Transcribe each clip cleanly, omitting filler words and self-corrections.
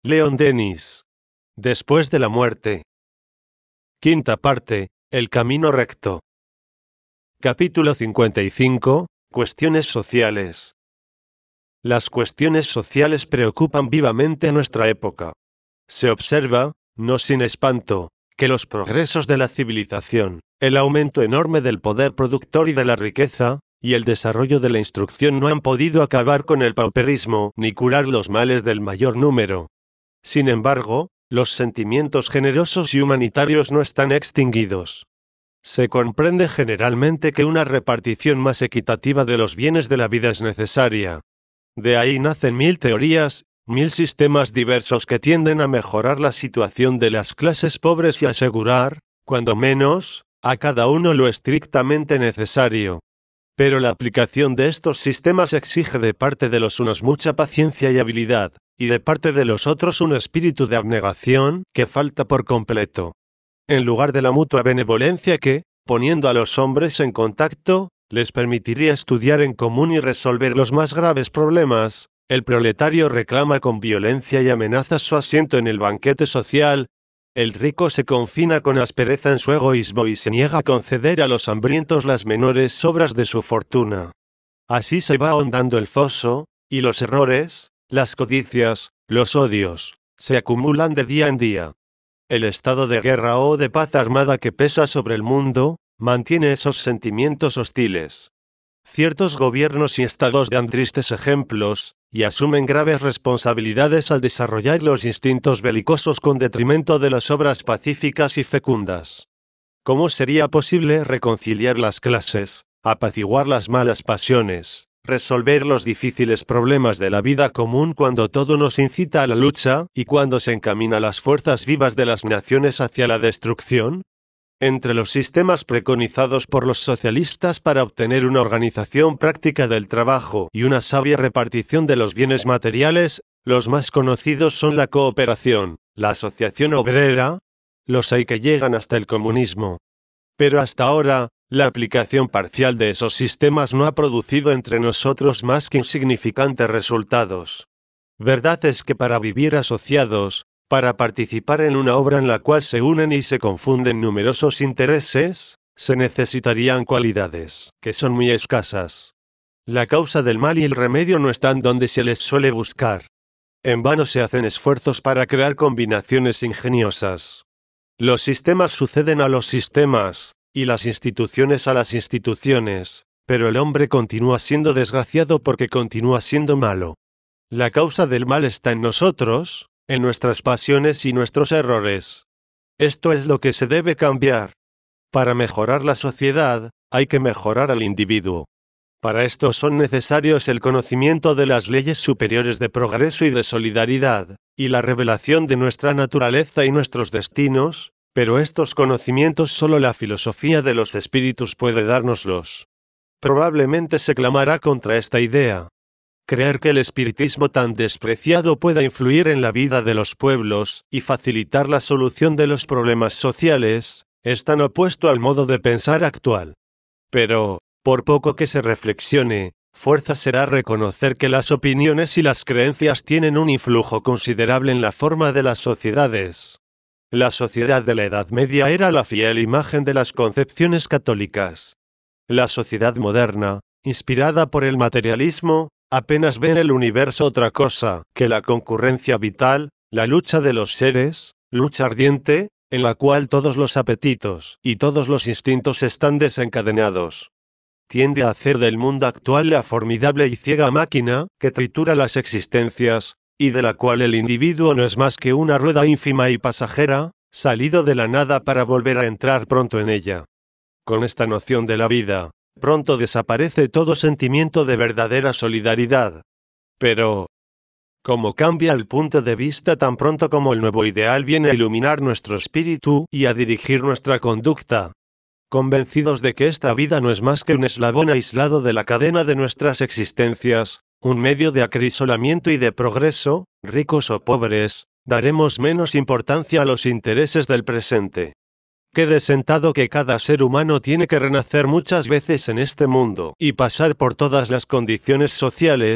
Leon Denis. Después de la muerte. Quinta parte, el camino recto. Capítulo 55, Cuestiones sociales. Las cuestiones sociales preocupan vivamente a nuestra época. Se observa, no sin espanto, que los progresos de la civilización, el aumento enorme del poder productor y de la riqueza, y el desarrollo de la instrucción no han podido acabar con el pauperismo ni curar los males del mayor número. Sin embargo, los sentimientos generosos y humanitarios no están extinguidos. Se comprende generalmente que una repartición más equitativa de los bienes de la vida es necesaria. De ahí nacen 1000 teorías, 1000 sistemas diversos que tienden a mejorar la situación de las clases pobres y asegurar, cuando menos, a cada uno lo estrictamente necesario. Pero la aplicación de estos sistemas exige de parte de los unos mucha paciencia y habilidad, y de parte de los otros un espíritu de abnegación que falta por completo. En lugar de la mutua benevolencia que, poniendo a los hombres en contacto, les permitiría estudiar en común y resolver los más graves problemas, el proletario reclama con violencia y amenazas su asiento en el banquete social. El rico se confina con aspereza en su egoísmo y se niega a conceder a los hambrientos las menores sobras de su fortuna. Así se va ahondando el foso, y los errores, las codicias, los odios, se acumulan de día en día. El estado de guerra o de paz armada que pesa sobre el mundo, mantiene esos sentimientos hostiles. Ciertos gobiernos y estados dan tristes ejemplos, y asumen graves responsabilidades al desarrollar los instintos belicosos con detrimento de las obras pacíficas y fecundas. ¿Cómo sería posible reconciliar las clases, apaciguar las malas pasiones, resolver los difíciles problemas de la vida común cuando todo nos incita a la lucha y cuando se encamina las fuerzas vivas de las naciones hacia la destrucción? Entre los sistemas preconizados por los socialistas para obtener una organización práctica del trabajo y una sabia repartición de los bienes materiales, los más conocidos son la cooperación, la asociación obrera, los hay que llegan hasta el comunismo. Pero hasta ahora, la aplicación parcial de esos sistemas no ha producido entre nosotros más que insignificantes resultados. Verdad es que para vivir asociados, para participar en una obra en la cual se unen y se confunden numerosos intereses, se necesitarían cualidades que son muy escasas. La causa del mal y el remedio no están donde se les suele buscar. En vano se hacen esfuerzos para crear combinaciones ingeniosas. Los sistemas suceden a los sistemas, y las instituciones a las instituciones, pero el hombre continúa siendo desgraciado porque continúa siendo malo. La causa del mal está en nosotros, en nuestras pasiones y nuestros errores. Esto es lo que se debe cambiar. Para mejorar la sociedad, hay que mejorar al individuo. Para esto son necesarios el conocimiento de las leyes superiores de progreso y de solidaridad, y la revelación de nuestra naturaleza y nuestros destinos, pero estos conocimientos solo la filosofía de los espíritus puede dárnoslos. Probablemente se clamará contra esta idea. Creer que el espiritismo tan despreciado pueda influir en la vida de los pueblos y facilitar la solución de los problemas sociales, es tan opuesto al modo de pensar actual. Pero, por poco que se reflexione, fuerza será reconocer que las opiniones y las creencias tienen un influjo considerable en la forma de las sociedades. La sociedad de la Edad Media era la fiel imagen de las concepciones católicas. La sociedad moderna, inspirada por el materialismo, apenas ve en el universo otra cosa que la concurrencia vital, la lucha de los seres, lucha ardiente, en la cual todos los apetitos y todos los instintos están desencadenados. Tiende a hacer del mundo actual la formidable y ciega máquina que tritura las existencias, y de la cual el individuo no es más que una rueda ínfima y pasajera, salido de la nada para volver a entrar pronto en ella. Con esta noción de la vida, pronto desaparece todo sentimiento de verdadera solidaridad. Pero, ¿cómo cambia el punto de vista tan pronto como el nuevo ideal viene a iluminar nuestro espíritu y a dirigir nuestra conducta? Convencidos de que esta vida no es más que un eslabón aislado de la cadena de nuestras existencias, un medio de acrisolamiento y de progreso, ricos o pobres, daremos menos importancia a los intereses del presente. Quede sentado que cada ser humano tiene que renacer muchas veces en este mundo y pasar por todas las condiciones sociales,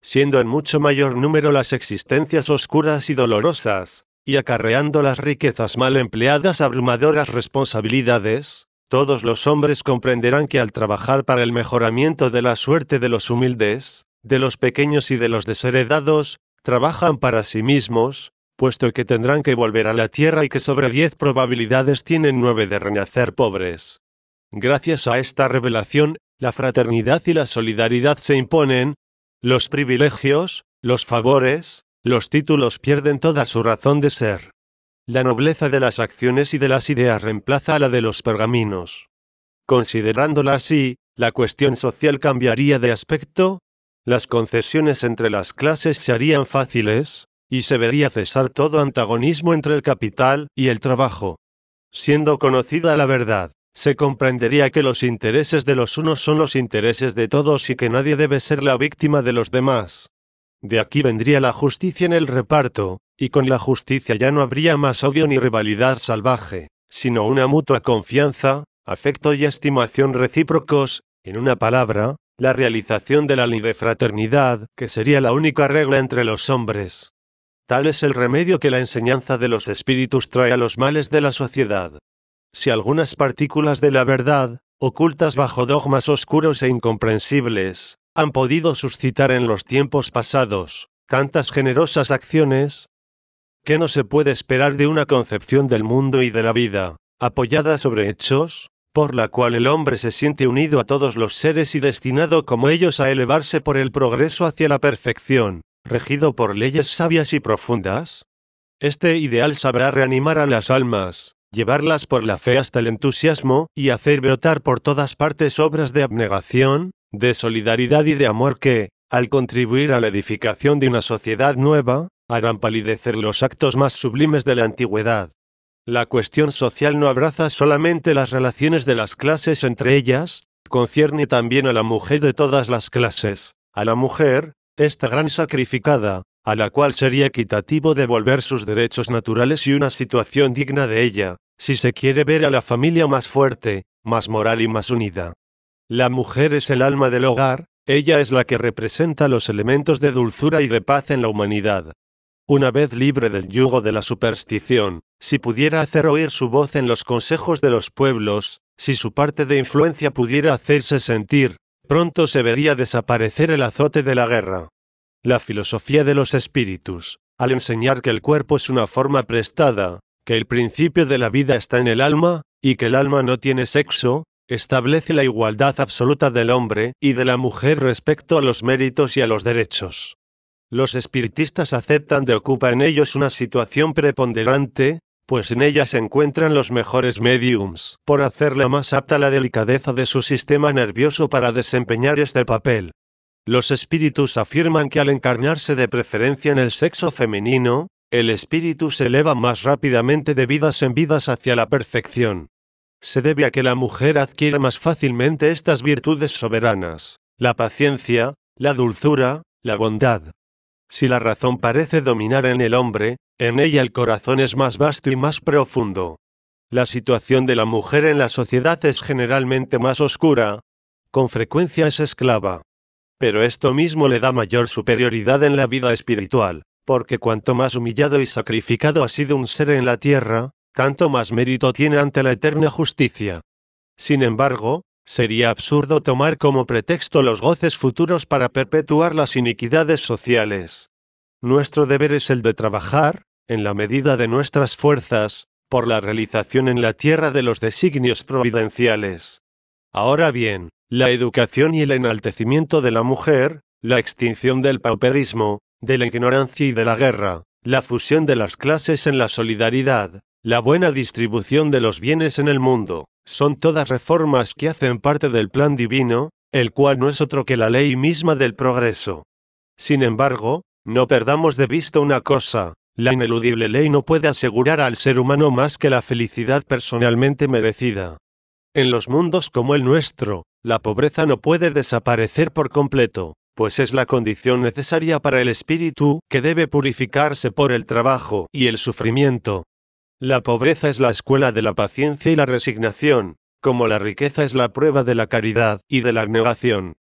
siendo en mucho mayor número las existencias oscuras y dolorosas, y acarreando las riquezas mal empleadas abrumadoras responsabilidades, todos los hombres comprenderán que al trabajar para el mejoramiento de la suerte de los humildes, de los pequeños y de los desheredados, trabajan para sí mismos, puesto que tendrán que volver a la tierra y que sobre 10 probabilidades tienen 9 de renacer pobres. Gracias a esta revelación, la fraternidad y la solidaridad se imponen, los privilegios, los favores, los títulos pierden toda su razón de ser. La nobleza de las acciones y de las ideas reemplaza a la de los pergaminos. Considerándola así, la cuestión social cambiaría de aspecto, las concesiones entre las clases se harían fáciles, y se vería cesar todo antagonismo entre el capital y el trabajo. Siendo conocida la verdad, se comprendería que los intereses de los unos son los intereses de todos y que nadie debe ser la víctima de los demás. De aquí vendría la justicia en el reparto, y con la justicia ya no habría más odio ni rivalidad salvaje, sino una mutua confianza, afecto y estimación recíprocos, en una palabra, la realización de la ley de fraternidad, que sería la única regla entre los hombres. Tal es el remedio que la enseñanza de los espíritus trae a los males de la sociedad. Si algunas partículas de la verdad, ocultas bajo dogmas oscuros e incomprensibles, han podido suscitar en los tiempos pasados tantas generosas acciones, ¿qué no se puede esperar de una concepción del mundo y de la vida, apoyada sobre hechos, por la cual el hombre se siente unido a todos los seres y destinado como ellos a elevarse por el progreso hacia la perfección, regido por leyes sabias y profundas? Este ideal sabrá reanimar a las almas, llevarlas por la fe hasta el entusiasmo, y hacer brotar por todas partes obras de abnegación, de solidaridad y de amor que, al contribuir a la edificación de una sociedad nueva, harán palidecer los actos más sublimes de la antigüedad. La cuestión social no abraza solamente las relaciones de las clases entre ellas, concierne también a la mujer de todas las clases, a la mujer, esta gran sacrificada, a la cual sería equitativo devolver sus derechos naturales y una situación digna de ella, si se quiere ver a la familia más fuerte, más moral y más unida. La mujer es el alma del hogar, ella es la que representa los elementos de dulzura y de paz en la humanidad. Una vez libre del yugo de la superstición, si pudiera hacer oír su voz en los consejos de los pueblos, si su parte de influencia pudiera hacerse sentir, pronto se vería desaparecer el azote de la guerra. La filosofía de los espíritus, al enseñar que el cuerpo es una forma prestada, que el principio de la vida está en el alma, y que el alma no tiene sexo, establece la igualdad absoluta del hombre y de la mujer respecto a los méritos y a los derechos. Los espiritistas aceptan de ocupar en ellos una situación preponderante, pues en ella se encuentran los mejores mediums, por hacerle más apta la delicadeza de su sistema nervioso para desempeñar este papel. Los espíritus afirman que al encarnarse de preferencia en el sexo femenino, el espíritu se eleva más rápidamente de vidas en vidas hacia la perfección. Se debe a que la mujer adquiere más fácilmente estas virtudes soberanas, la paciencia, la dulzura, la bondad. Si la razón parece dominar en el hombre, en ella el corazón es más vasto y más profundo. La situación de la mujer en la sociedad es generalmente más oscura, con frecuencia es esclava. Pero esto mismo le da mayor superioridad en la vida espiritual, porque cuanto más humillado y sacrificado ha sido un ser en la tierra, tanto más mérito tiene ante la eterna justicia. Sin embargo, sería absurdo tomar como pretexto los goces futuros para perpetuar las iniquidades sociales. Nuestro deber es el de trabajar, en la medida de nuestras fuerzas, por la realización en la tierra de los designios providenciales. Ahora bien, la educación y el enaltecimiento de la mujer, la extinción del pauperismo, de la ignorancia y de la guerra, la fusión de las clases en la solidaridad, la buena distribución de los bienes en el mundo, son todas reformas que hacen parte del plan divino, el cual no es otro que la ley misma del progreso. Sin embargo, no perdamos de vista una cosa, la ineludible ley no puede asegurar al ser humano más que la felicidad personalmente merecida. En los mundos como el nuestro, la pobreza no puede desaparecer por completo, pues es la condición necesaria para el espíritu, que debe purificarse por el trabajo y el sufrimiento. La pobreza es la escuela de la paciencia y la resignación, como la riqueza es la prueba de la caridad y de la abnegación.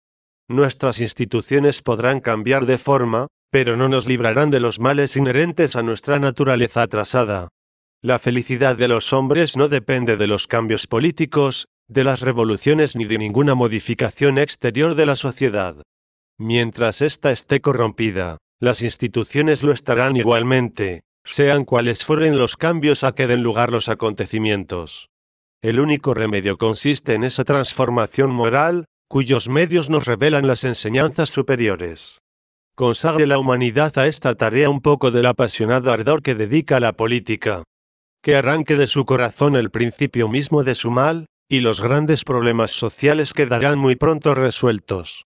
Nuestras instituciones podrán cambiar de forma, pero no nos librarán de los males inherentes a nuestra naturaleza atrasada. La felicidad de los hombres no depende de los cambios políticos, de las revoluciones ni de ninguna modificación exterior de la sociedad. Mientras ésta esté corrompida, las instituciones lo estarán igualmente, sean cuales fueren los cambios a que den lugar los acontecimientos. El único remedio consiste en esa transformación moral, cuyos medios nos revelan las enseñanzas superiores. Consagre la humanidad a esta tarea un poco del apasionado ardor que dedica a la política. Que arranque de su corazón el principio mismo de su mal, y los grandes problemas sociales quedarán muy pronto resueltos.